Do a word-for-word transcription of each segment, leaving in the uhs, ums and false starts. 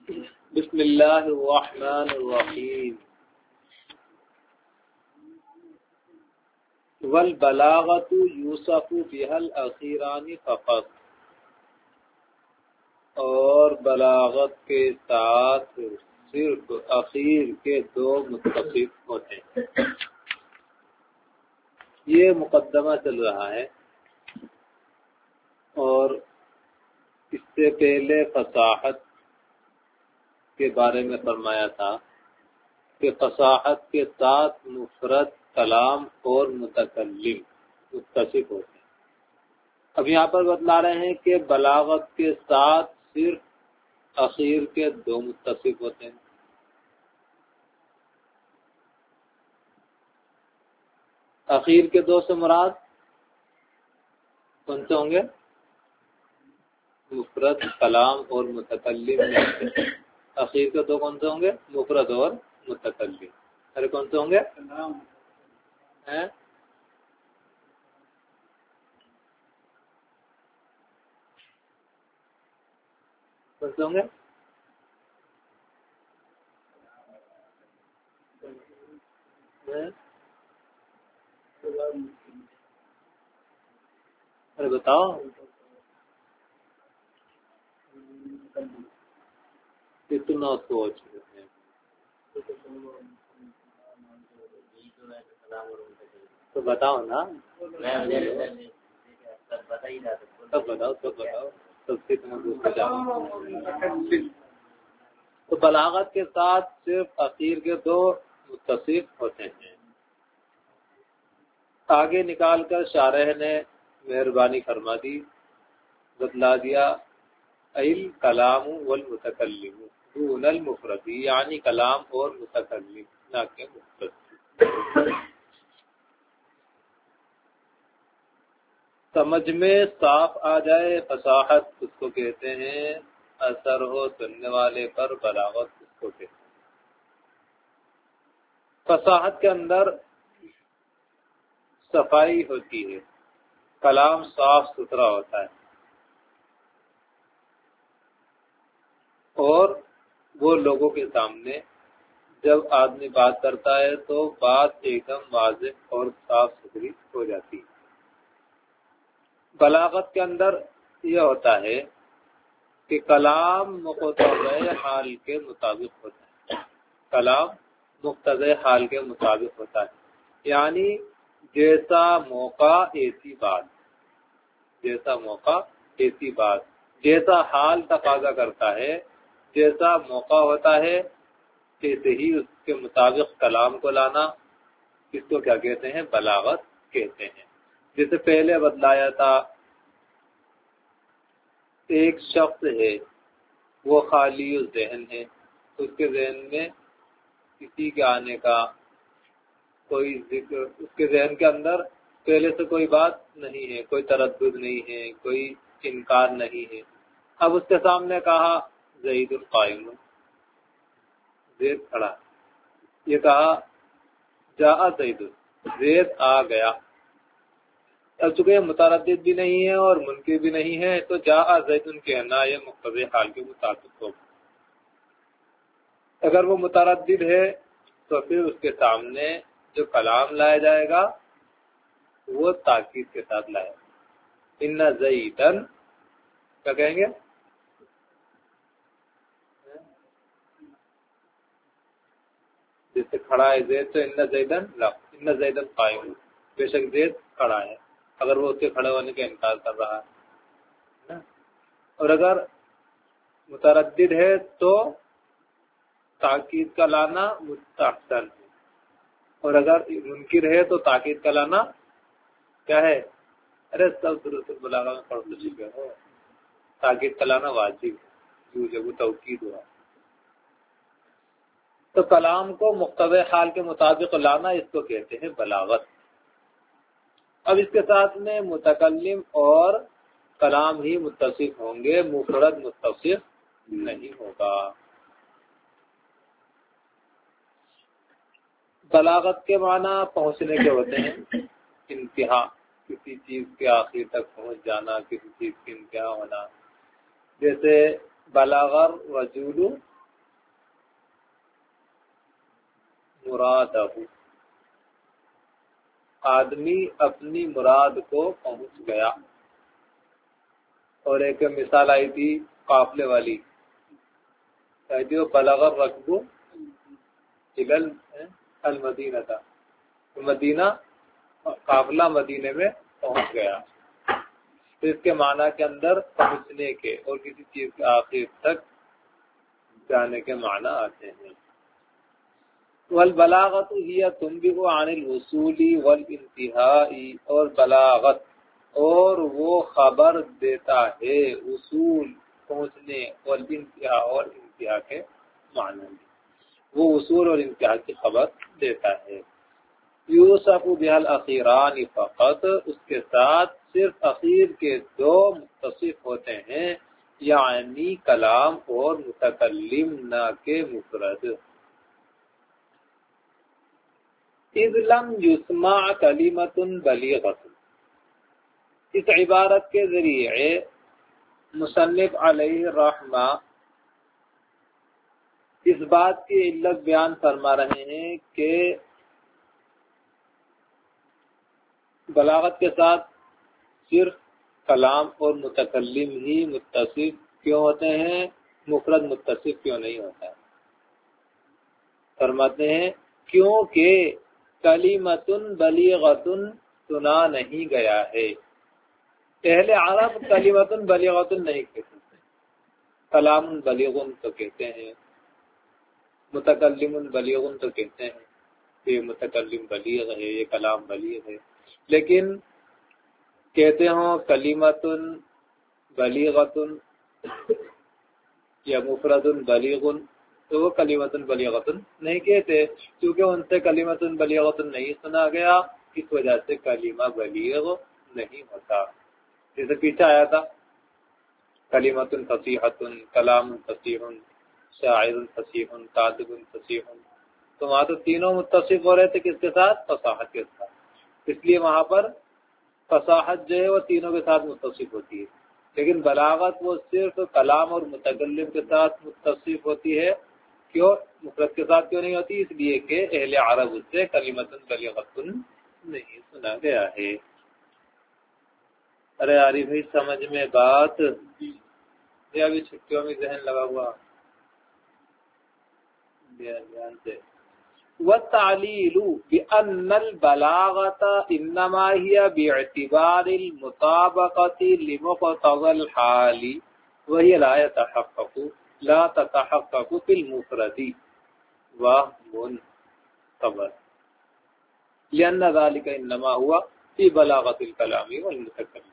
بسم اللہ الرحمن الرحیم والبلاغۃ یوصف بها الاخیران فقط، اور بلاغت کے ساتھ صرف اخیر کے دو متصف ہوتے ہیں۔ یہ مقدمہ چل رہا ہے اور اس سے پہلے فصاحت کے بارے میں فرمایا تھا کہ فصاحت کے ساتھ مفرد کلام اور متکلم متصف ہوتے ہیں۔ اب یہاں پر بتلا رہے ہیں کہ بلاغت کے ساتھ صرف اخیر کے دو متصف ہوتے ہیں۔ اخیر کے دو سے مراد کون سے ہوں گے؟ مفرد کلام اور متکلم۔ اخیر کے دو کون سے ہوں گے؟ مفرد اور متکلم۔ ارے کون سے ہوں گے؟ کون سے ہوں گے؟ ارے بتاؤ، اتنا سوچ تو بتاؤ نا، سب بتاؤ سب بتاؤ سب سے تو بلاغت کے ساتھ صرف اخیر کے دو متصف ہوتے ہیں۔ آگے نکال کر شارح نے مہربانی فرما دی، بتلا دیا ایل کلام والمتکلم دون المفرد، یعنی کلام اور متکلم نہ کہ مفرد۔ سمجھ میں صاف آ جائے فصاحت اس کو کہتے ہیں، اثر ہو سننے والے پر بلاغت اس کو کہتے ہیں۔ فصاحت کے اندر صفائی ہوتی ہے، کلام صاف ستھرا ہوتا ہے، اور وہ لوگوں کے سامنے جب آدمی بات کرتا ہے تو بات ایک دم واضح اور صاف ستھری ہو جاتی ہے۔ بلاغت کے اندر یہ ہوتا ہے کہ کلام مقتضی حال کے مطابق ہوتا ہے، کلام مقتضی حال کے مطابق ہوتا ہے، یعنی جیسا موقع ایسی بات، جیسا موقع ایسی بات، جیسا حال تقاضا کرتا ہے، جیسا موقع ہوتا ہے ایسے ہی اس کے مطابق کلام کو لانا، اس کو کیا کہتے ہیں؟ بلاغت کہتے ہیں۔ جیسے پہلے بتلایا تھا، ایک شخص ہے وہ خالی ذہن ہے، اس کے ذہن میں کسی کے آنے کا کوئی ذکر، اس کے ذہن کے اندر پہلے سے کوئی بات نہیں ہے، کوئی تردد نہیں ہے، کوئی انکار نہیں ہے۔ اب اس کے سامنے کہا زید القائم، زید کھڑا، یہ کہا جاء زید، زید آ گیا۔ اب چونکہ یہ متردد بھی نہیں ہے اور منکر بھی نہیں ہے، تو جاء زید کہنا یہ مقتضی حال کے مطابق ہوگا۔ اگر وہ متردد ہے تو پھر اس کے سامنے جو کلام لایا جائے گا وہ تاکید کے ساتھ لائے گا۔ ان زیدن کیا کہیں گے؟ جیسے کھڑا ہے زید تو ان زیدن لا، ان زیدن قائم، بے شک زید کھڑا ہے، اگر وہ اس کے کھڑے ہونے کا انکار کر رہا ہے۔ اور اگر متردد ہے تو تاکید کا لانا مستحسن ہے، اور اگر منکر ہے تو تاکید کا لانا کیا ہے؟ ارے سب درست البلاغہ میں پڑھ چکے ہو، تاکید کا لانا واجب ہے، جو جب توکید ہوا تو کلام کو مقتضی حال کے مطابق لانا، اس کو کہتے ہیں بلاغت۔ اب اس کے ساتھ میں متکلم اور کلام ہی متصف ہوں گے، مفرد متصف نہیں ہوگا۔ بلاغت کے معنی پہنچنے کے ہوتے ہیں، انتہا، کسی چیز کے آخر تک پہنچ جانا، کسی چیز کی انتہا ہونا۔ جیسے بلاغ الرجل مرادہ، آدمی اپنی مراد کو پہنچ گیا. اور ایک مثال آئی تھی قافلے والی، کہتی وہ بلغ الرکب الى المدینہ تھا، مدینہ قافلہ مدینے میں پہنچ گیا. تو اس کے معنی کے اندر پہنچنے کے اور کسی چیز کے آخر تک جانے کے معنی آتے ہیں. والبلاغت ہی تنبئ عن الوصول والانتہاء، اور بلاغت اور وہ خبر دیتا ہے وصول پہنچنے والانتہاء اور انتہا کے معنی میں، وہ وصول اور انتہا کی خبر دیتا ہے. یوصف بها الاخیران فقط، اس کے ساتھ صرف اخیر کے دو متصف ہوتے ہیں، یعنی کلام اور متکلم نہ کے مفرد. اذ لم یسمع کلمۃ بلیغۃ، اس عبارت کے ذریعے مصنف علیہ الرحمہ اس بات کی علت بیان فرما رہے ہیں کہ بلاغت کے ساتھ صرف کلام اور متکلم ہی متصف کیوں ہوتے ہیں، مفرد متصف کیوں نہیں ہوتا ہے؟ فرماتے ہیں کیونکہ کلمۃ بلیغۃ سنا نہیں گیا ہے. اہل عرب کلمۃ بلیغۃ نہیں کہتے، کلام بلیغ تو کہتے ہیں، متکلم بلیغ تو کہتے ہیں کہ یہ متکلم بلیغ ہے، یہ کلام بلیغ ہے. لیکن کہتے ہوں کلمۃ بلیغۃ یا مفرد بلیغ، تو وہ کلمۃ بلیغۃ نہیں کہتے، کیونکہ ان سے کلمۃ بلیغۃ نہیں سنا گیا، اس وجہ سے کلمہ بلیغ نہیں ہوتا. جیسے پیچھے آیا تھا کلمۃ فصیحۃ، کلام فصیح، شاعر فصیح، کاتب فصیح، تو وہاں تو تینوں متصف ہو رہے تھے کس کے ساتھ؟ فصاحت کے ساتھ. اس لیے وہاں پر فصاحت جو ہے وہ تینوں کے ساتھ متصف ہوتی ہے. لیکن بلاغت وہ صرف کلام اور متکلم کے ساتھ متصف ہوتی ہے. کیوں مفرد کے ساتھ کیوں نہیں ہوتی؟ اس لیے کہ اہل عرب اس سے کلمۃ بلیغۃ نہیں سنا گیا ہے. ارے عاری بھائی سمجھ میں بات، یہ ابھی چھٹیوں میں ذہن لگا ہوا دھیان سے. والتعلیل بأن البلاغة انما هي باعتبار المطابقة لمقتضى الحال وهي لا يتحقق لا تتحقق في المفرد وهم خبر لأن ذلك انما هو في بلاغة الكلام والمتكلم.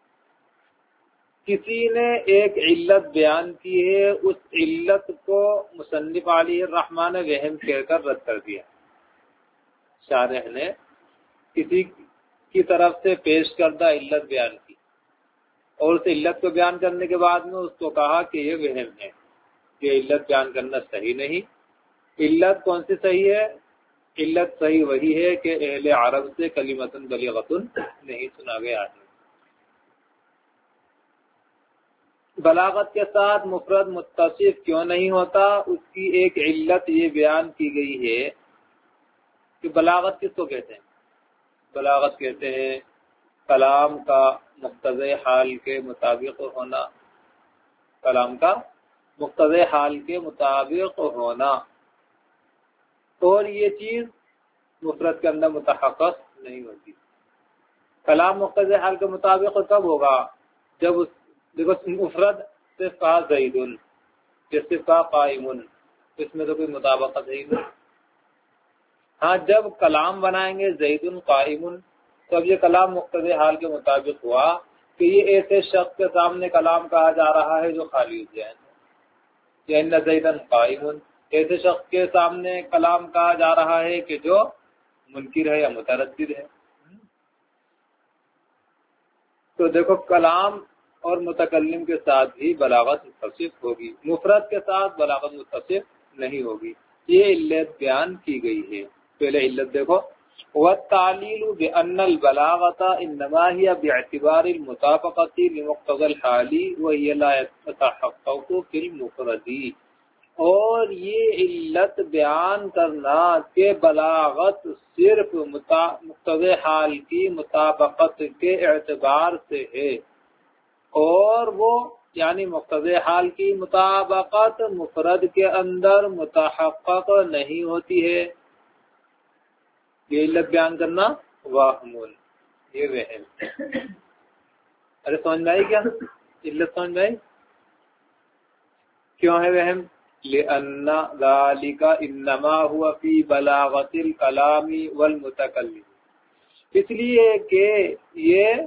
کسی نے ایک علت بیان کی ہے، اس علت کو مصنف علیہ الرحمٰ نے وہم کہہ کر رد کر دیا. شارح نے کسی کی طرف سے پیش کردہ علت بیان کی اور اس علت کو بیان کرنے کے بعد میں اس کو کہا کہ یہ وہم ہے، یہ علت بیان کرنا صحیح نہیں. علت کون سی صحیح ہے؟ علت صحیح وہی ہے کہ اہل عرب سے کلمۃ بلیغۃ نہیں سنا گیا ہے. بلاغت کے ساتھ مفرد متصف کیوں نہیں ہوتا؟ اس کی ایک علت یہ بیان کی گئی ہے کہ بلاغت کس کو کہتے ہیں؟ بلاغت کہتے ہیں کلام کا مقتضی حال کے مطابق ہونا، کلام کا مقتضی حال کے مطابق ہونا، اور یہ چیز مفرد کے اندر متحقق نہیں ہوتی. کلام مقتضی حال کے مطابق کب ہوگا؟ جب اس دیکھو مفرد صرف کہا زیدن، صرف کہا قائمن، اس میں تو کوئی مطابقت ہے نہیں. ہاں جب کلام بنائیں گے زیدن قائمن، تو اب یہ کلام مقتضی حال کے مطابق ہوا کہ یہ ایسے شخص کے سامنے کلام کہا جا رہا ہے جو خالی ذہن ہے، یا ان زیدن قائمن، ایسے شخص کے سامنے کلام کہا جا رہا ہے کہ جو منکر ہے یا متردد ہے. تو دیکھو کلام اور متکلم کے ساتھ بھی بلاغت متصف ہوگی، مفرد کے ساتھ بلاغت متصف نہیں ہوگی. یہ علت بیان کی گئی ہے. پہلے علت دیکھو، والتعلیل بأن البلاغة انما هي باعتبار المطابقة لمقتضى الحال وهي لا تتحقق في المفرد. اور یہ علت بیان کرنا کہ بلاغت صرف مقتضی حال کی مطابقت کے اعتبار سے ہے، اور وہ یعنی مقتضی حال کی مطابقت مفرد کے اندر متحقق نہیں ہوتی ہے، یہ علت بیان کرنا واہمون، یہ وہم۔ ارے سمجھ میں آئی کیا علت؟ سمجھ میں آئی کیوں ہے وہم؟ لأن ذلك انما هو في بلاغت الكلام والمتکلم، اس لیے کہ یہ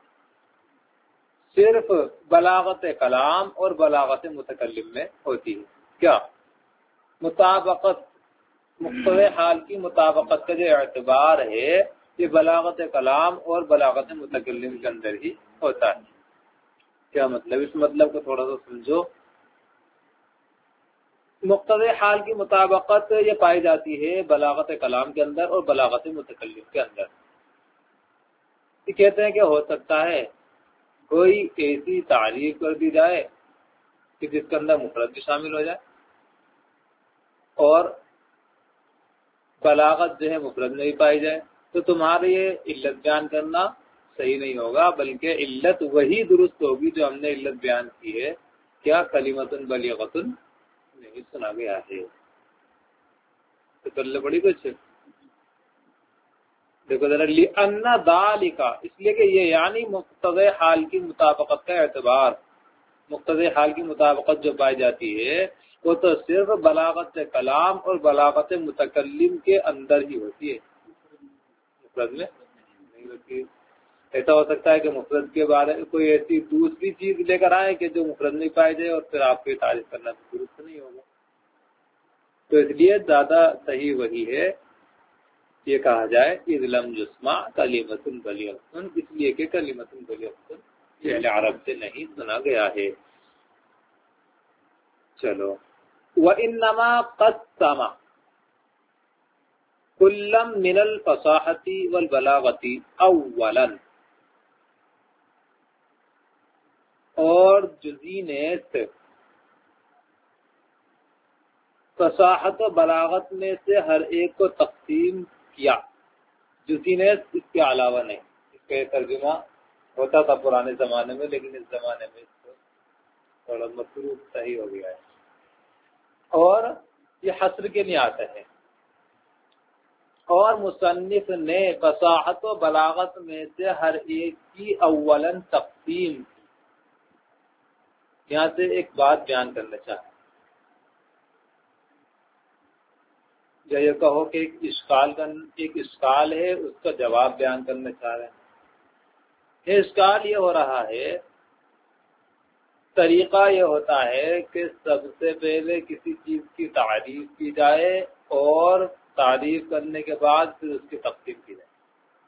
صرف بلاغت کلام اور بلاغت متکلم میں ہوتی ہے۔ کیا مطابقت، مقتضی حال کی مطابقت کا جو اعتبار ہے یہ بلاغت کلام اور بلاغت متکلم کے اندر ہی ہوتا ہے۔ کیا مطلب؟ اس مطلب کو تھوڑا سا سمجھو۔ مقتضی حال کی مطابقت یہ پائی جاتی ہے بلاغت کلام کے اندر اور بلاغت متکلم کے اندر۔ یہ کہتے ہیں کہ ہو سکتا ہے کوئی ایسی تعریف کر دی جائے کہ جس کے اندر مفرد بھی شامل ہو جائے، اور بلاغت جو ہے مفرد میں بھی پائی جائے، تو تمہارے یہ علت بیان کرنا صحیح نہیں ہوگا، بلکہ علت وہی درست ہوگی جو ہم نے علت بیان کی ہے۔ کیا کلمتن بلیغتن نہیں سنا گیا ہے؟ تو کر لے بڑی کچھ دیکھو ذرا، لِأَنَّ ذَلِكَ، اس لیے کہ یہ یعنی مقتضی حال کی مطابقت کا اعتبار، مقتضی حال کی مطابقت جو پائی جاتی ہے وہ تو صرف بلاغت کلام اور بلاغت متکلم کے اندر ہی ہوتی ہے، مفرد میں نہیں ہوتی۔ ایسا ہو سکتا ہے کہ مفرد کے بارے میں کوئی ایسی دوسری چیز لے کر آئے کہ جو مفرد نہیں پائی جائے، اور پھر آپ کو تعریف کرنا درست نہیں ہوگا۔ تو اس لیے زیادہ صحیح وہی ہے یہ کہا جائے اذ لم یسمع کلمۃ بلیغۃ، اس لیے کہ کلمۃ بلیغۃ یہ اہل عرب سے نہیں سنا گیا ہے۔ چلو، وانما قسم کلا من الفصاحۃ والبلاغۃ اولا، اور جزئی نے صرف فصاحت و بلاغت میں سے ہر ایک کو تقسیم کیا، جزئی نے اس کے علاوہ نہیں۔ اس کا یہ ترجمہ ہوتا تھا پرانے زمانے میں، لیکن اس زمانے میں اس کو تھوڑا مصروف صحیح ہو گیا ہے، اور یہ حصر کے لیے آتا ہے۔ اور مصنف نے فصاحت و بلاغت میں سے ہر ایک کی اولاً تقسیم، یہاں سے ایک بات بیان کرنا چاہتا ہوں، یا یہ کہو کہ ایک اشکال کا ایک اشکال ہے، اس کا جواب بیان کرنا چاہ رہے ہیں۔ یہ اشکال یہ ہو رہا ہے، طریقہ یہ ہوتا ہے کہ سب سے پہلے کسی چیز کی تعریف کی جائے، اور تعریف کرنے کے بعد پھر اس کی تقسیم کی جائے۔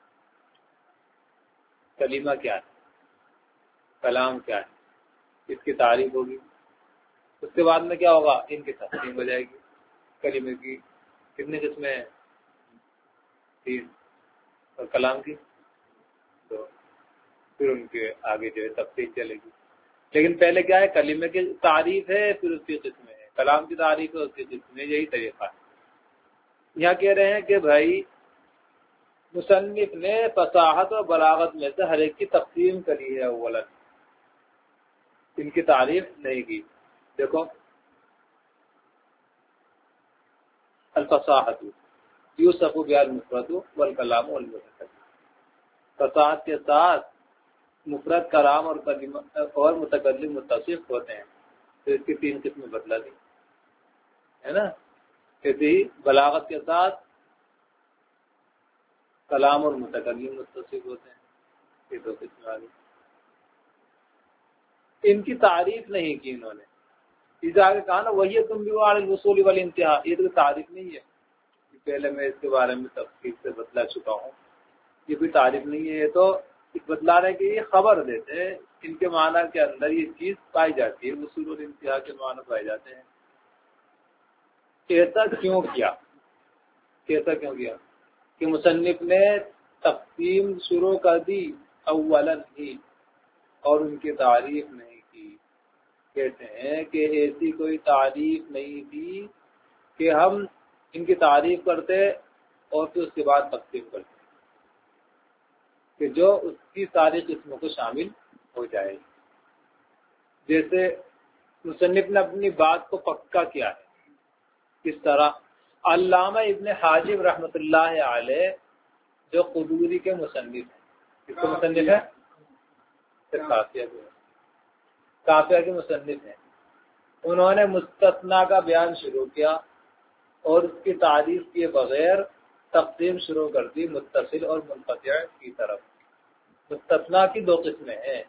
کلمہ کیا ہے، کلام کیا ہے، اس کی تعریف ہوگی، اس کے بعد میں کیا ہوگا، ان کی تقسیم ہو جائے گی۔ کلمے کی کتنی قسمیں ہیں؟ تین، اور کلام کی دو، پھر ان کے آگے جو ہے تفصیل چلے گی۔ لیکن پہلے کیا ہے، کلمے کی تعریف ہے، پھر اس کی قسمیں ہیں، کلام کی تعریف ہے، اس کی قسمیں، یہی طریقہ ہے۔ یہاں کہہ رہے ہیں کہ بھائی مصنف نے فصاحت و بلاغت میں سے ہر ایک کی تقسیم کری ہے، اولاً ان کی تعریف نہیں کی۔ دیکھو، الفصاحت یوصف بها المفرد والکلام والمتکلم، فصاحت کے ساتھ مفرد کلام اور اور متکلم متصف ہوتے ہیں، تو اس کی تین قسمیں بتلا دی ہے نا۔ کہتے ہی بلاغت کے ساتھ کلام اور متکلم متصف ہوتے ہیں، یہ دو قسمیں آ گئی۔ ان کی تعریف نہیں کی انہوں نے، اس آگے کہا نا وہی تم بھی الوصول والانتہاء، یہ تو تعریف نہیں ہے، پہلے میں اس کے بارے میں تفصیل سے بتلا چکا ہوں، یہ کوئی تعریف نہیں ہے، یہ تو بتلا رہے کہ یہ خبر دیتے ہیں، ان کے معنی کے اندر یہ چیز پائی جاتی ہے، وصول اور انتہاء کے معنی پائے جاتے ہیں۔ ایسا کیوں کیا کیسا کیوں کیا کہ مصنف نے تقسیم شروع کر دی اولاً ہی، اور ان کی تعریف نہیں کی، کہتے ہیں کہ ایسی کوئی تعریف نہیں تھی کہ ہم ان کی تعریف کرتے اور پھر اس کے بعد تقسیم کرتے کہ جو اس کی ساری قسموں کو شامل ہو جائے. جیسے مصنف نے اپنی بات کو پکا کیا ہے کس طرح. علامہ ابن حاجب رحمۃ اللہ علیہ جو قدوری کے مصنف ہیں. کس کے مصنف ہیں؟ کافیہ کے کافیہ کے مصنف ہیں. انہوں نے مستثنا کا بیان شروع کیا اور اس کی تعریف کیے بغیر تقسیم شروع کر دی متصل اور منقطع کی طرف. مستثنا کی دو قسمیں ہیں،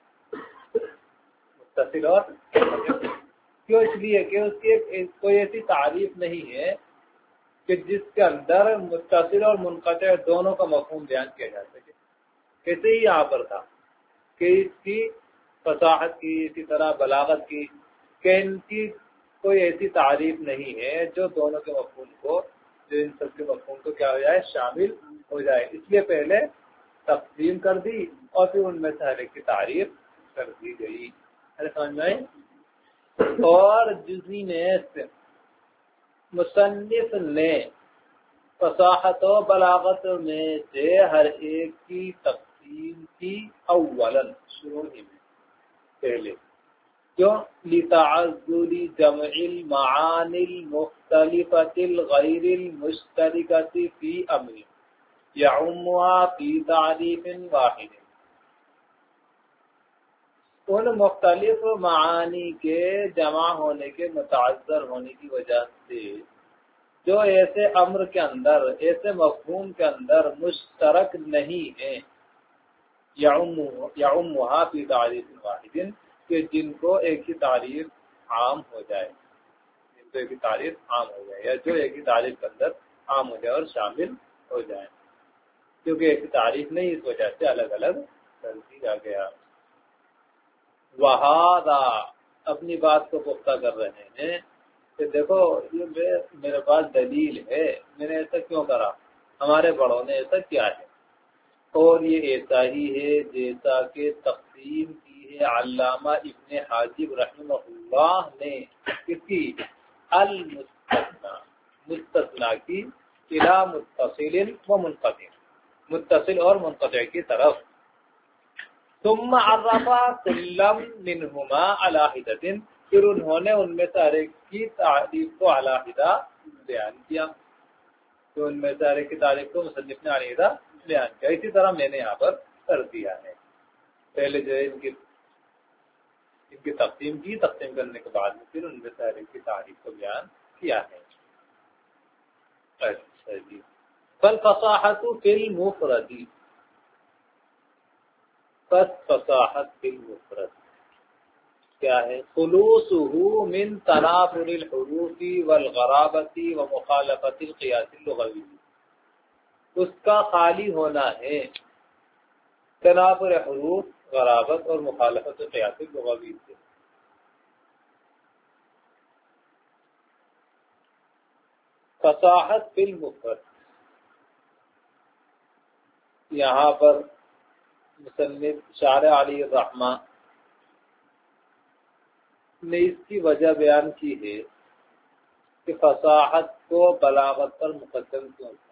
متصل اور کیوں؟ اس لیے کہ اس کی ایک کوئی ایسی تعریف نہیں ہے کہ جس کے اندر متصل اور منقطع دونوں کا مفہوم بیان کیا جا سکے. کیسے ہی یہاں پر تھا کہ اس کی فصاحت کی، اسی طرح بلاغت کی، کہ ان کی کوئی ایسی تعریف نہیں ہے جو دونوں کے مفہوم کو، جو ان سب کے مفہوم کو کیا ہو جائے، شامل ہو جائے. اس لیے پہلے تقسیم کر دی اور پھر ان میں سے ہر ایک کی تعریف کر دی گئی. سمجھ میں؟ اور جزوی نے مصنف نے فصاحت و بلاغت میں سے ہر ایک کی تقسیم کی اولاً شروع ہی میں پہلے. کیوں؟ لتعذر جمع المعانی المختلفة الغیر المشترکة فی امر یعمها فی تعریف واحد. ان مختلف معانی کے جمع ہونے کے متعذر ہونے کی وجہ سے جو ایسے امر کے اندر، ایسے مفہوم کے اندر مشترک نہیں ہیں، یعمها فی تعریف واحد، کہ جن کو ایک ہی تعریف عام ہو جائے، جن کو ایک ہی تعریف عام ہو جائے، یا جو ایک ہی تعریف کے اندر عام ہو جائے اور شامل ہو جائے. کیونکہ ایک ہی تعریف نہیں، اس وجہ سے الگ الگ کر دیا گیا. وہذا اپنی بات کو پختہ کر رہے ہیں کہ دیکھو یہ میرے پاس دلیل ہے، میں نے ایسا کیوں کرا، ہمارے بڑوں نے ایسا کیا ہے، اور یہ ایسا ہی ہے جیسا کہ تقسیم کی ہے علامہ ابن حاجب رحمہ اللہ نے کس کی؟ المستثنا، مستثنا کی، الى متصل و منقطع، متصل اور منقطع کی طرف. ثم عرف كل منهما على حدة، پھر انہوں نے ان میں سے ہر ایک کی تعریف کو علیحدہ بیان کیا. تو ان میں سے ہر ایک کی تعریف کو مصنف نے علیحدہ بیان کیا. اسی طرح میں نے یہاں پر کر دیا ہے. پہلے جو ہے ان کی ان کی تقسیم کی، تقسیم کرنے کے بعد پھر ان میں سے ہر ایک کی تعریف کو بیان کیا ہے. اچھا جی. فالفصاحت فی المفرد، پس فصاحت فی المفرد کیا ہے؟ خلوصه من تنافر الحروف والغرابت ومخالفت القیاس اللغوی، اس کا خالی ہونا ہے تنافر حروف، غرابت اور مخالفت قیاس اللغوی سے. فصاحت فی المفرد، یہاں پر مصنف شارح علی الرحمہ نے اس کی وجہ بیان کی ہے کہ فصاحت کو بلاغت پر مقدم کیوں تھا.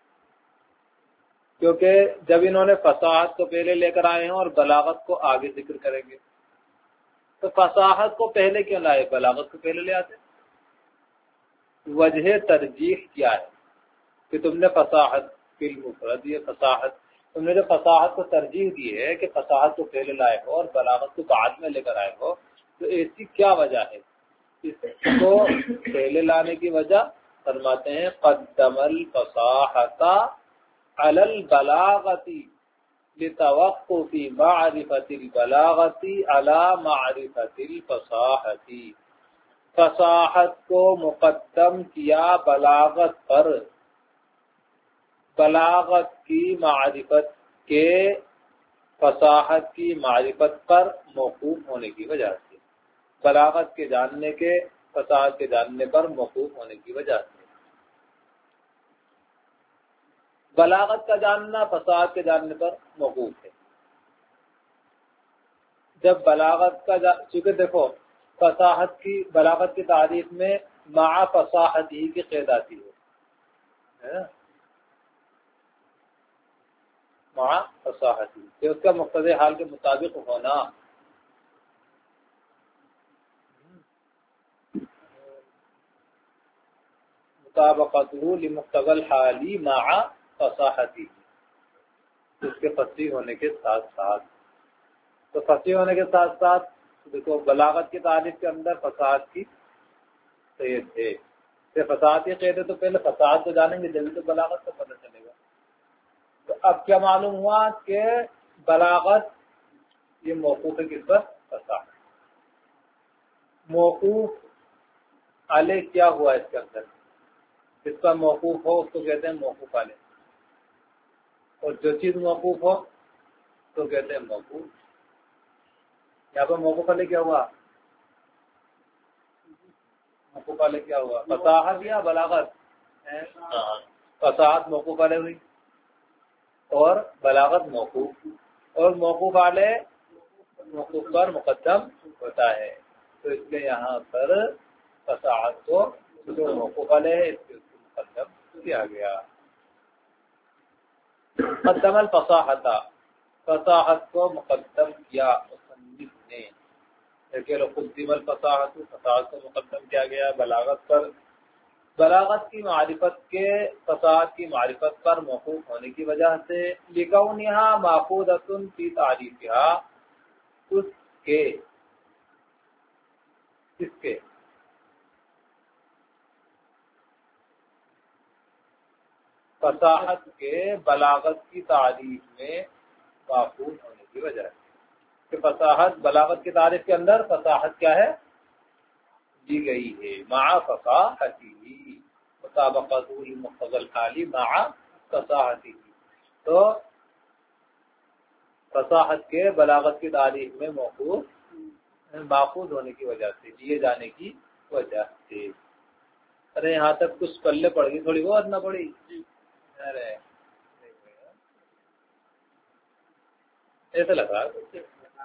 کیونکہ جب انہوں نے فصاحت کو پہلے لے کر آئے ہیں اور بلاغت کو آگے ذکر کریں گے، تو فصاحت کو پہلے کیوں لائے، بلاغت کو پہلے لے آتے؟ وجہ ترجیح کیا ہے کہ تم نے فصاحت فی المفرد، یہ فصاحت تم نے جو فصاحت کو ترجیح دی ہے کہ فصاحت کو پہلے لائے ہو اور بلاغت کو بعد میں لے کر آئے ہو، تو ایسی کیا وجہ ہے؟ اس کو پہلے لانے کی وجہ فرماتے ہیں قدم الفصاحت علی البلاغت لتوقف معرفت البلاغت علی معرفت الفصاحت. فصاحت کو مقدم کیا بلاغت پر، بلاغت کی معرفت کے فصاحت کی معرفت پر موقوف ہونے کی وجہ سے، بلاغت کے جاننے کے فصاحت کے جاننے پر موقوف ہونے کی وجہ سے. بلاغت کا جاننا فصاحت کے جاننے پر موقوف ہے. جب بلاغت کا جا... چونکہ دیکھو فصاحت کی بلاغت کی تعریف میں مع فصاحت ہی کی قید آتی ہے، مع فصاحت ہی کہ اس کا مقتضی حال کے مطابق ہونا، مطابقتہ لمقتضی الحال مع فصاحت ہی، اس کے فصیح ہونے کے ساتھ ساتھ. تو فصیح ہونے کے ساتھ ساتھ دیکھو بلاغت کی تعریف کے اندر فصاحت کی قید ہے، کہ فصاحت کی قید ہے تو پہلے فصاحت کو جانیں گے جبھی تو بلاغت کو پتہ چلے گا. تو اب کیا معلوم ہوا کہ بلاغت یہ موقوف ہے کس پر؟ فصاحت. موقوف علیہ کیا ہوا اس کے اندر؟ جس پر موقوف ہو اس کو کہتے ہیں موقوف علیہ، اور جو چیز موقوف ہو تو کہتے ہیں موقوف. یہاں پر موقوف علیہ کیا ہوا؟ موقوف علیہ کیا ہوا؟ فصاحت یا بلاغت؟ فصاحت موقوف علیہ ہوئی اور بلاغت موقوف، اور موقوف علیہ موقوف پر مقدم ہوتا ہے، تو اس لیے یہاں پر فصاحت کو جو موقوف علیہ ہے اس کے مقدم کیا گیا. مقدم الفصاحت، فصاحت کو مقدم کیا مصنف نے. لیکن قدم الفصاحت، فصاحت کو مقدم کیا گیا بلاغت پر. بلاغت کی معرفت کے فصاحت کی معرفت پر موقوف ہونے کی وجہ سے لکونہا ماخوذۃ فی تعریفہا، اس کے اس کے فصاحت کے بلاغت کی تعریف میں ماخوذ ہونے کی وجہ سے کہ فصاحت بلاغت کی تعریف کے اندر فصاحت کیا ہے؟ دی گئی ہے مع فصاحتہ، مطابقتہ لمقتضی الحال مع فصاحتہ. تو فصاحت کے بلاغت کی تعریف میں موقوف ماخوذ ہونے کی وجہ سے، لیے جانے کی وجہ سے. ارے یہاں تک کچھ پلے پڑ گئی، تھوڑی بہت نہ پڑی؟ ارے ایسا لگ رہا ہے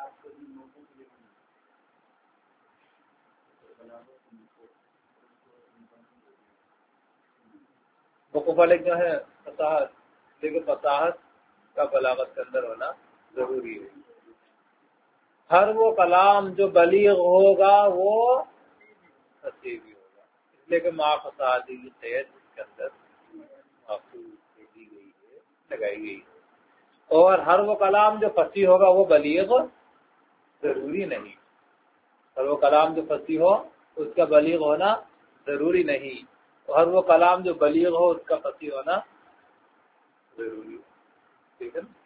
موقوف علیہ کیا ہے؟ فصاحت. لیکن فصاحت کا بلاغت کے اندر ہونا ضروری ہے. ہر وہ کلام جو بلیغ ہوگا وہ فصیح بھی ہوگا، اس لیے کہ مع فصاحت کی قید اس کے اندر محفوظ دی گئی ہے، لگائی گئی ہے. اور ہر وہ کلام جو فصیح ہوگا وہ بلیغ ضروری نہیں. ہر وہ کلام جو فصیح ہو اس کا بلیغ ہونا ضروری نہیں، اور ہر وہ کلام جو بلیغ ہو اس کا فصیح ہونا ضروری ہے. ٹھیک ہے نا؟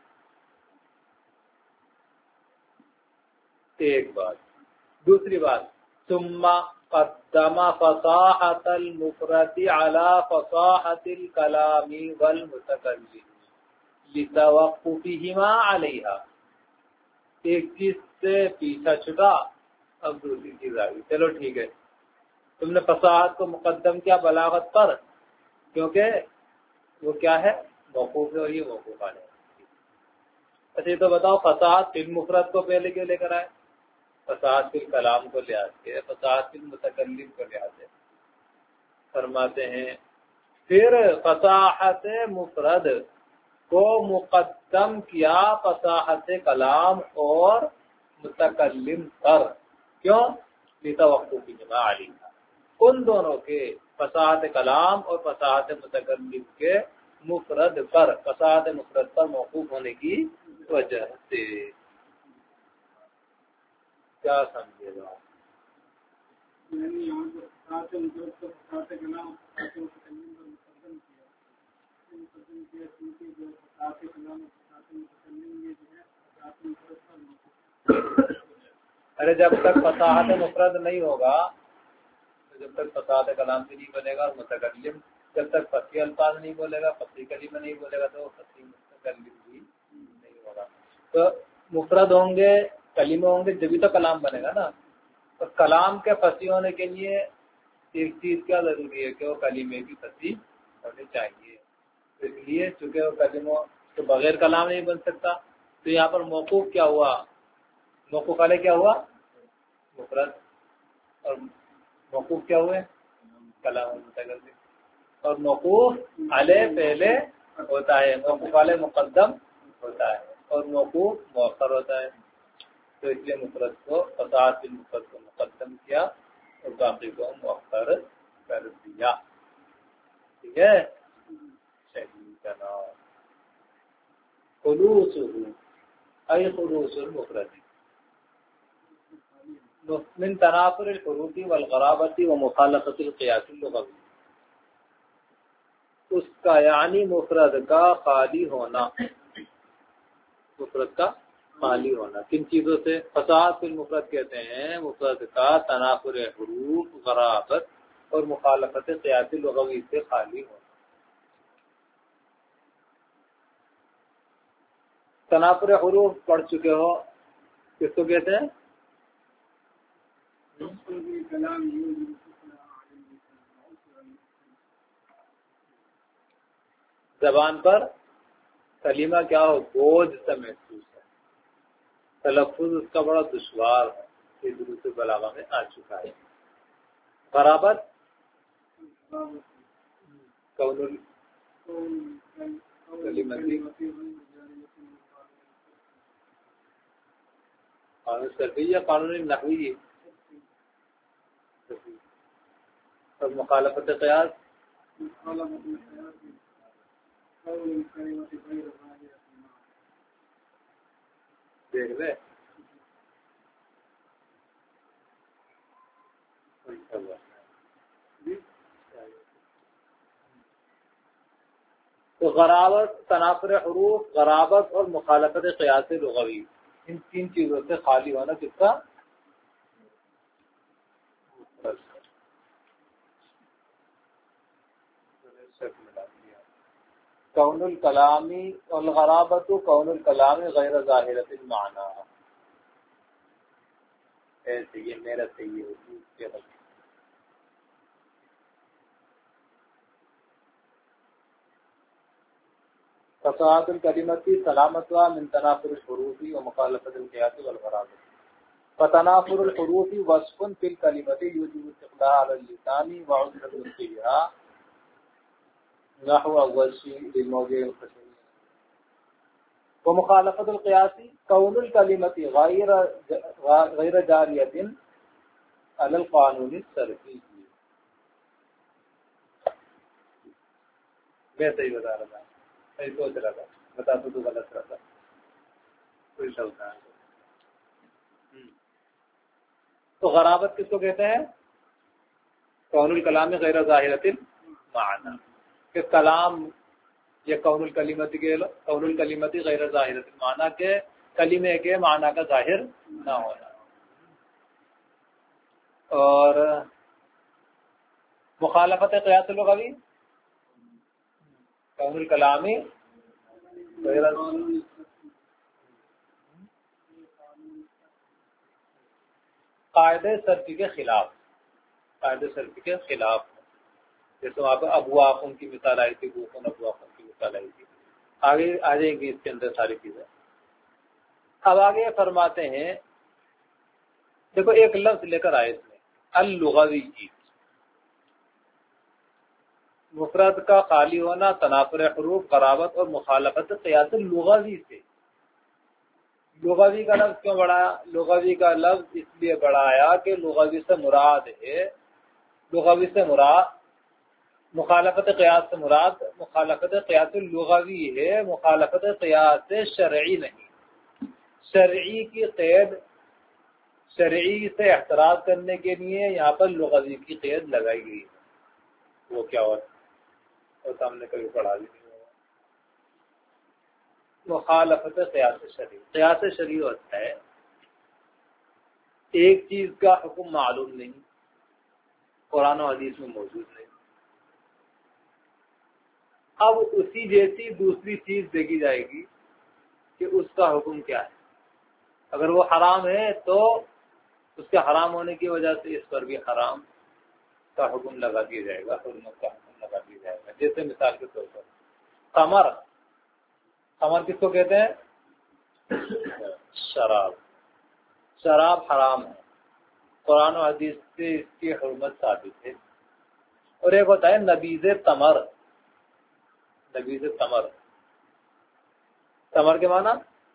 ایک بات. دوسری بات، ثم قدم فصاحت المفرد على فصاحت الكلام والمتكلم لتوقفهما عليها. ایک چیز سے پیچھا چھٹا اب دوسری چیز آ گئی. چلو ٹھیک ہے، تم نے فصاحت کو مقدم کیا بلاغت پر کیونکہ وہ کیا ہے؟ موقوف ہے، اور یہ موقوف علیہ. اچھا یہ تو بتاؤ فصاحت فی المفرد کو پہلے کیوں لے کر آئے؟ فصاحت فی الکلام کو لحاظ کے، فصاحت فی المتکلم کو لحاظ سے. فرماتے ہیں پھر فصاحت مفرد کو مقدم کیا فصاحت کلام اور متکلم پر. کیوں؟ لتوقفہما علیہا، ان دونوں کے فصاحت کلام اور فصاحت متکلم کے مفرد پر، فصاحت مفرد پر موقوف ہونے کی وجہ سے. کیا سمجھے گا؟ ارے جب تک فصاحت مفرد نہیں ہوگا، جب تک فصاحت کلام بھی نہیں بنے گا، اور متکلم جب تک فصیح الفاظ نہیں بولے گا، فصیح کلمہ نہیں بولے گا، تو فصیح متکلم بھی نہیں ہوگا. تو مفرد ہوں گے، کلمہ ہوں گے، جبھی تو کلام بنے گا نا. تو کلام کے فصیح ہونے کے لیے ایک چیز کیا ضروری ہے کہ وہ کلمے بھی فصیح ہونے چاہیے. اس لیے چونکہ وہ کلمہ تو بغیر کلام نہیں بن سکتا، تو یہاں پر موقوف کیا ہوا؟ موقوف علیہ کیا ہوا؟ مفرد. اور موقوف کیا ہوئے کلام المتکلم، اور موقوف علیہ پہلے ہوتا ہے، موقوف علیہ مقدم ہوتا ہے اور موقوف مؤخر ہوتا ہے، تو اس لیے مفرد کو فصاحت بالمفرد کو مقدم کیا اور باقی کو مؤخر کر دیا. ٹھیک ہے. شہید کا نام خلوص ای خلوص المفرد من تنافر الحروف والغرابت ومخالفت القیاس اللغوی. اس کا یعنی مفرد کا خالی ہونا، مفرد کا خالی ہونا کن چیزوں سے؟ فصاحت المفرد کہتے ہیں مفرد کا تنافر حروف، غرابت اور مخالفت قیاس لغوی سے خالی ہونا. تنافر حروف پڑھ چکے ہو، کس کو کہتے ہیں؟ زبان پر کلمہ کیا ہو بوجھ سا محسوس ہے، تلفظ اس کا بڑا دشوار ہے، یہ دروس بلاغہ میں آ چکا ہے. غرابت کون قانون صرفی یا قانون نحوی اور مخالفت قیاس دیکھ لے. تو غرابت، تنافر حروف، غرابت اور مخالفت قیاس لغوی، ان تین چیزوں سے خالی ہونا کس کا؟ کون الکلامی والغرابت کون الکلام غیر ظاہرۃ المعنی. ایسے یہ میرا صحیح ہے. فصاحت الکلمۃ سلامتها من تنافر الحروف ومخالفت القیاس والغرابت. فتنافر الحروف وصف في الكلمة يوجب استقلالها على اللسان وعذر المسيئة نحو اول شيء للموضع الخشني. ومخالفت القياس كون الكلمة غير غير جارية على القانون الصرفي. میں صحیح بتا رہا تھا، صحیح سوچ رہا تھا، بتا تو تو غلط رہا تھا. کوئی شک نہیں. تو غرابت کس کو کہتے ہیں؟ کون الکلام غیر ظاہرۃ المعنی، کہ کلام یہ کون الکلمت کے کون الکلمت غیر ظاہرۃ المعنی کے کلمے کے معنی کا ظاہر نہ ہونا. اور مخالفت قیاس لغوی کون الکلامی غیر قاعدے صرفی کے خلاف، قاعدے صرفی کے خلاف. جیسے وہاں پہ ابو آخم کی مثال آئی تھی، بوخن ابو آخم کی مثال آئی تھی، آگے آ جائیں گی اس کے اندر ساری چیزیں. اب آگے فرماتے ہیں، دیکھو ایک لفظ لے کر آئے اس میں اللغوی کی، مفرد کا خالی ہونا، تنافر حروف، غرابت اور مخالفت قیاس لغوی سے. لغوی کا لفظ کیوں بڑھایا؟ لغوی کا لفظ اس لیے بڑھایا کہ لغوی سے مراد ہے، لغوی سے مراد مخالفت قیاس سے مراد مخالفت قیاس لغوی ہے، مخالفت قیاس شرعی نہیں. شرعی کی قید، شرعی سے احتراز کرنے کے لیے یہاں پر لغوی کی قید لگائی گئی ہے. وہ کیا ہوتا ہے تو ہم نے کبھی پڑھا بھی نہیں ہوگا. مخالفت قیاس شرعی، قیاس شرعی ہوتا ہے ایک چیز کا حکم معلوم نہیں، قرآن و حدیث میں موجود نہیں، اب اسی جیسی دوسری چیز دیکھی جائے گی کہ اس کا حکم کیا ہے. اگر وہ حرام ہے تو اس کے حرام ہونے کی وجہ سے اس پر بھی حرام کا حکم لگا دیا جائے گا، حرمت کا حکم لگا دیا جائے گا. جیسے مثال کے طور پر خمر، خمر کس کو کہتے ہیں؟ شراب. شراب حرام ہے، قرآن و حدیث سے اس کی حرمت ثابت ہے. اور ایک ہوتا ہے نبیذ تمر. نبیذ تمر تمر کے معنی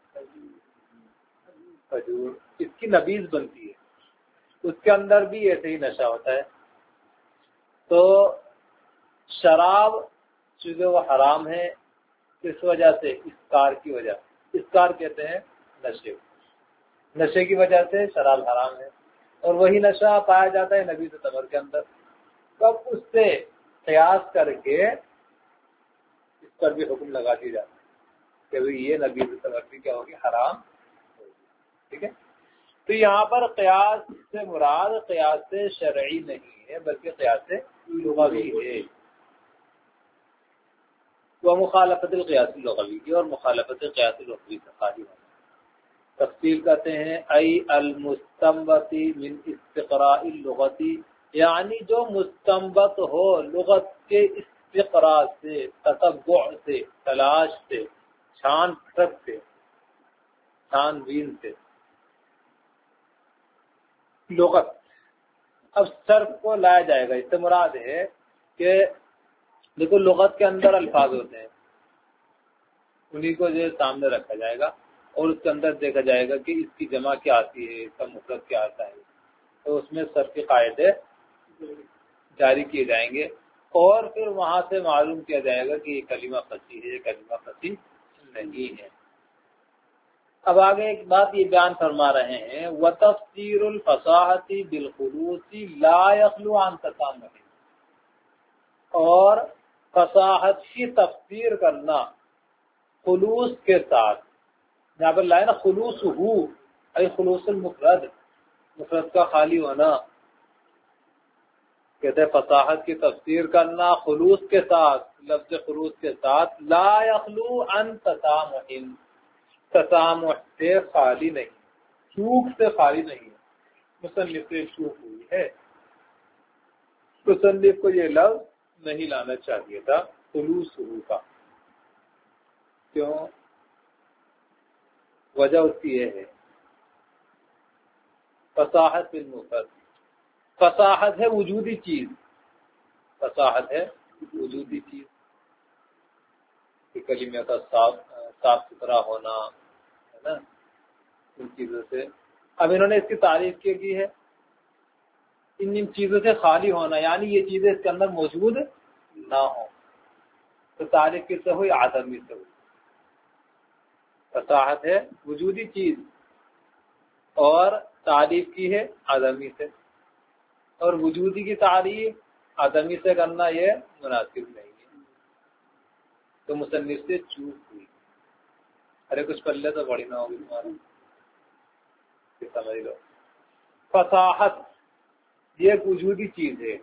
کھجور. اس کی نبیذ بنتی ہے, اس کے اندر بھی ایسے ہی نشہ ہوتا ہے. تو شراب چونکہ وہ حرام ہے, کس وجہ سے؟ اسکار کی وجہ. اسکار کہتے ہیں نشے. نشے کی وجہ سے شراب حرام ہے, اور وہی نشہ پایا جاتا ہے نبیذ تمر کے اندر. تب اس سے قیاس کر کے اس پر بھی حکم لگا دیا جاتا ہے کہ بھئی یہ نبیذ تمر بھی کیا ہوگی؟ حرام. ٹھیک ہے. تو یہاں پر قیاس سے مراد قیاس سے شرعی نہیں ہے بلکہ قیاس سے لغوی ہے. وہ مخالفت القیاس اللغوی اور مخالفت قیاس اللغوی سے خالی ہونا. تفصیل کرتے ہیں ای المستنبط من استقراء اللغتی, یعنی جو مستنبط ہو لغت کے استقراء سے, تتبع سے, تلاش سے, چھان پھٹک سے, چھان بین سے. لغت اب صرف کو لایا جائے گا. اس سے مراد ہے کہ دیکھو لغت کے اندر الفاظ ہوتے ہیں, انہی کو جو سامنے رکھا جائے گا اور اس کے اندر دیکھا جائے گا کہ اس کی جمع کیا آتی ہے, اس کا مفرد کیا آتا ہے. تو اس میں صرف کے قاعدے جاری کیے جائیں گے اور پھر وہاں سے معلوم کیا جائے گا کہ یہ کلمہ فصیح ہے, یہ کلمہ فصیح نہیں ہے. اب آگے ایک بات یہ بیان فرما رہے ہیں وَتَفْسِيرُ الْفَصَاحَةِ بِالْخُلُوصِ لَا يَخْلُو عَنْ تَسَامُحٍ, اور فصاحت کی تفسیر کرنا خلوص کے ساتھ. یہاں پر لائے نا خلوص ہو, ای خلوص المفرد, مفرد کا خالی ہونا. کہتے ہیں فصاحت کی تفسیر کرنا خلوص کے ساتھ, لفظ خلوص کے ساتھ. لا یخلو عن تسامح, تسامح سے خالی نہیں, چوک سے خالی نہیں. مصنف سے چوک ہوئی ہے, مصنف کو یہ لفظ نہیں لانا چاہیے تھا خلوص ہو کا. کیوں؟ وجہ اس کی یہ ہے فصاحت بالمفرد. فصاحت ہے وجودی چیز, فصاحت ہے وجودی چیز کہ کلمے کا صاف صاف ستھرا ہونا ہے نا, ان چیزوں سے. اب انہوں نے اس کی تعریف کیا کی ہے ان ان چیزوں سے خالی ہونا, یعنی یہ چیزیں اس کے اندر موجود نہ ہوں. تو تعریف کس سے ہوئی؟ آدمی سے ہوئی. فصاحت ہے وجودی چیز اور تعریف کی ہے آدمی سے, اور وجودی کی تعریف آدمی سے کرنا یہ مناسب نہیں ہے. تو مصنف سے چوک ہوئی. ارے کچھ پلے تو بڑی نہ ہوگی تمہاری, سمجھ لو. فصاحت یہ ایک وجودی چیز ہے.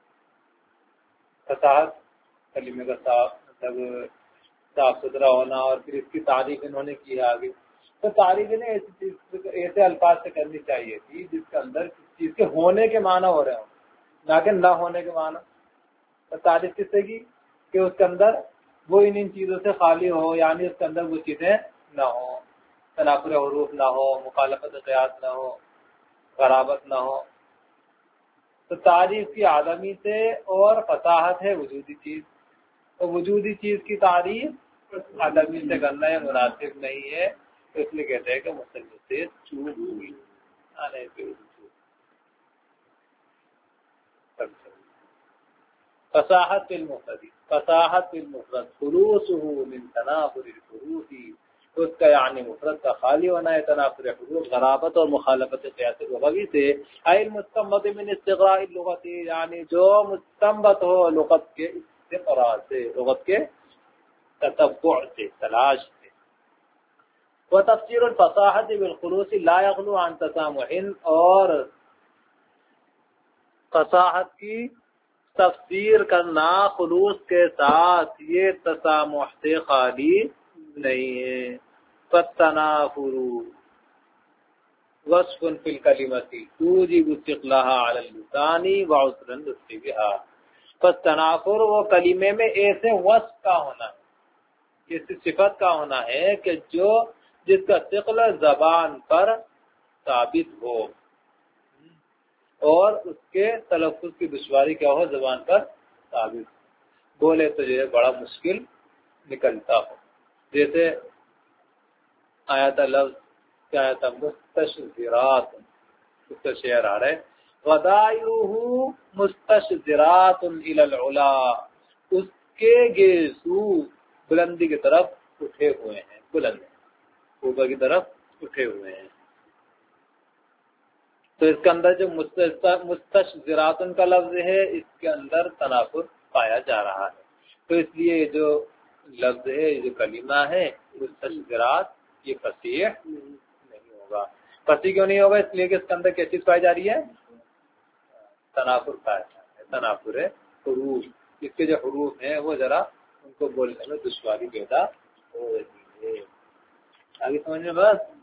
فصاحت کلمے کا صاف مطلب صاف ستھرا ہونا, اور پھر اس کی تعریف انہوں نے کی ہے آگے. تو تعریف انہیں ایسی چیز ایسے الفاظ سے کرنی چاہیے تھی جس کے اندر چیز کے ہونے کے معنی ہو رہے ہوں, نہ کہ نہ ہونے کے معنی. تو تعریف کس سے کی کہ اس کے اندر وہ ان ان چیزوں سے خالی ہو, یعنی اس کے اندر وہ چیزیں نہ ہوں, تنافر حروف نہ ہو, مخالفت قیاس نہ ہو, غرابت نہ ہو. تو تعریف کی آدمی سے, اور فصاحت ہے وجودی چیز. تو وجودی چیز کی تعریف آدمی سے کرنا یہ مناسب نہیں ہے. تو اس لیے کہتے ہیں کہ مصنف سے چوک ہوئی. فصاحت بالمفرد, فصاحت بالمفرد خلوصه من تنافر الحروف, اس کا یعنی مفرد کا خالی ہونا ہے تنافر حروف, غرابت اور مخالفت قیاس لغوی سے. ای المستنبط من استقراء اللغت, یعنی جو مستنبط ہو لغت کے استقراء سے, لغت کے تتبع سے, تلاش سے. وتفسير الفصاحة بالخلوص لا يخلو عن تسامح, اور فصاحت کی تفسیر کرنا خلوص کے ساتھ یہ تسامح سے خالی نہیں ہے. فالتنافر وصف في الكلمة توجب استقلاها على اللسان وعسر النطق بها. فالتنافر وہ کلمے میں ایسے وصف کا ہونا ہے, ایسی صفت کا ہونا ہے کہ جو جس کا ثقل زبان پر ثابت ہو. اور اس کے تلفظ کی دشواری کیا ہو زبان پر ثابت بولے تو جو ہے بڑا مشکل نکلتا ہو. جیسے آیا تھا لفظ کیا آیا تھا مستشزرات، اس کا شعر آ رہا ہے غدایوہ مستشزرات الی العلا، اس کے گیسو بلندی کی طرف اٹھے ہوئے ہیں، بلند اوپر کی طرف اٹھے ہوئے ہیں. تو اس کے اندر جو مستشزرات کا لفظ ہے اس کے اندر تناقض پایا جا رہا ہے. تو اس لیے جو لفظ ہے جو کلمہ ہے مستشزرات یہ فصیح نہیں ہوگا. فصیح کیوں نہیں ہوگا؟ اس لیے کہ اس کے اندر کیا چیز پائی جا رہی ہے؟ تنافر پایا جا رہا ہے. تنافر ہے حروف، اس کے جو حروف ہیں وہ ذرا ان کو بولنے میں دشواری پیدا ہو رہی ہے. آگے سمجھ میں بس